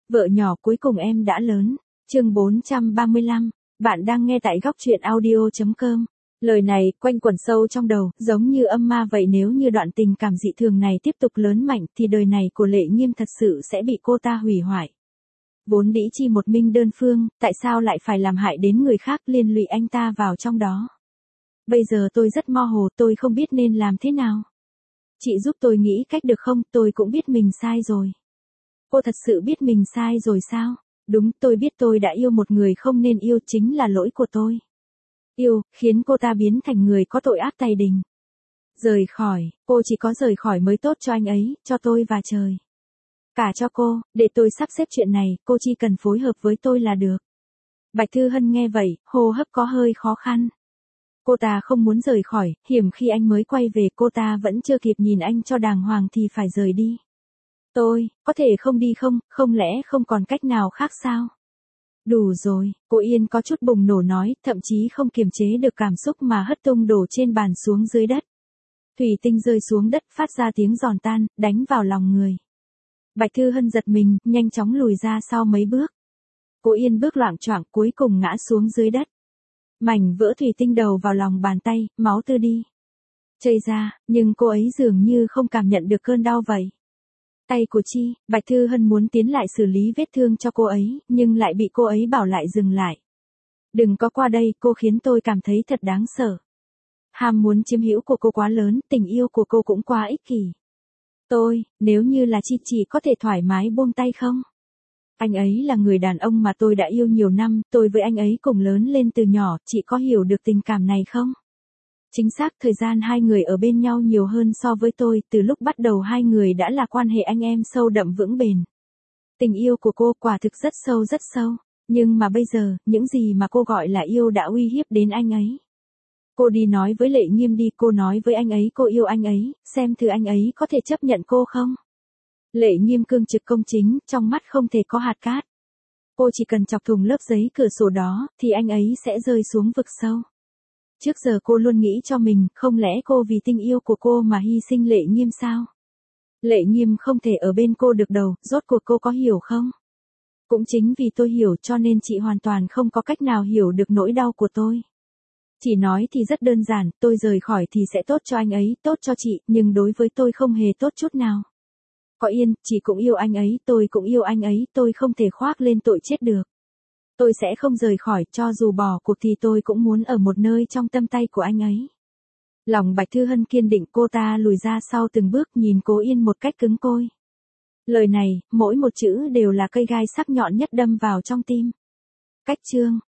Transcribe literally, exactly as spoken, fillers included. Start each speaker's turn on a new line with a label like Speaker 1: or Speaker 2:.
Speaker 1: Vợ nhỏ cuối cùng em đã lớn. Chương bốn trăm ba mươi lăm. Bạn đang nghe tại góc truyện audio chấm com. Lời này quanh quẩn sâu trong đầu, giống như âm ma vậy, nếu như đoạn tình cảm dị thường này tiếp tục lớn mạnh thì đời này của Lệ Nghiêm thật sự sẽ bị cô ta hủy hoại. Vốn dĩ chỉ một mình đơn phương, tại sao lại phải làm hại đến người khác, liên lụy anh ta vào trong đó. Bây giờ tôi rất mơ hồ, tôi không biết nên làm thế nào. Chị giúp tôi nghĩ cách được không, tôi cũng biết mình sai rồi. Cô thật sự biết mình sai rồi sao? Đúng, tôi biết tôi đã yêu một người không nên yêu, chính là lỗi của tôi. Yêu, khiến cô ta biến thành người có tội ác tày đình. Rời khỏi, cô chỉ có rời khỏi mới tốt cho anh ấy, cho tôi và trời. Cả cho cô, để tôi sắp xếp chuyện này, cô chỉ cần phối hợp với tôi là được. Bạch Thư Hân nghe vậy, hô hấp có hơi khó khăn. Cô ta không muốn rời khỏi, hiểm khi anh mới quay về cô ta vẫn chưa kịp nhìn anh cho đàng hoàng thì phải rời đi. Tôi, có thể không đi không, không lẽ không còn cách nào khác sao? Đủ rồi, cô Yên có chút bùng nổ nói, thậm chí không kiềm chế được cảm xúc mà hất tung đổ trên bàn xuống dưới đất. Thủy tinh rơi xuống đất phát ra tiếng giòn tan, đánh vào lòng người. Bạch Thư Hân giật mình, nhanh chóng lùi ra sau mấy bước. Cô Yên bước loạng choạng cuối cùng ngã xuống dưới đất. Mảnh vỡ thủy tinh đầu vào lòng bàn tay, máu tươi đi. Chảy ra, nhưng cô ấy dường như không cảm nhận được cơn đau vậy. Tay của Chi, Bạch Thư Hân muốn tiến lại xử lý vết thương cho cô ấy, nhưng lại bị cô ấy bảo lại dừng lại. Đừng có qua đây, cô khiến tôi cảm thấy thật đáng sợ. Ham muốn chiếm hữu của cô quá lớn, tình yêu của cô cũng quá ích kỷ. Tôi, nếu như là Chi chỉ có thể thoải mái buông tay không? Anh ấy là người đàn ông mà tôi đã yêu nhiều năm, tôi với anh ấy cùng lớn lên từ nhỏ, chị có hiểu được tình cảm này không? Chính xác, thời gian hai người ở bên nhau nhiều hơn so với tôi, từ lúc bắt đầu hai người đã là quan hệ anh em sâu đậm vững bền. Tình yêu của cô quả thực rất sâu rất sâu, nhưng mà bây giờ, những gì mà cô gọi là yêu đã uy hiếp đến anh ấy. Cô đi nói với Lệ Nghiêm đi, cô nói với anh ấy cô yêu anh ấy, xem thử anh ấy có thể chấp nhận cô không? Lệ Nghiêm cương trực công chính, trong mắt không thể có hạt cát. Cô chỉ cần chọc thủng lớp giấy cửa sổ đó, thì anh ấy sẽ rơi xuống vực sâu. Trước giờ cô luôn nghĩ cho mình, không lẽ cô vì tình yêu của cô mà hy sinh Lệ Nghiêm sao? Lệ Nghiêm không thể ở bên cô được đâu, rốt cuộc cô có hiểu không? Cũng chính vì tôi hiểu cho nên chị hoàn toàn không có cách nào hiểu được nỗi đau của tôi. Chỉ nói thì rất đơn giản, tôi rời khỏi thì sẽ tốt cho anh ấy, tốt cho chị, nhưng đối với tôi không hề tốt chút nào. Có Yên, chị cũng yêu anh ấy, tôi cũng yêu anh ấy, tôi không thể khoác lên tội chết được. Tôi sẽ không rời khỏi, cho dù bỏ cuộc thì tôi cũng muốn ở một nơi trong tâm tay của anh ấy. Lòng Bạch Thư Hân kiên định, cô ta lùi ra sau từng bước nhìn Cố Yên một cách cứng côi. Lời này, mỗi một chữ đều là cây gai sắc nhọn nhất đâm vào trong tim. Cách chương,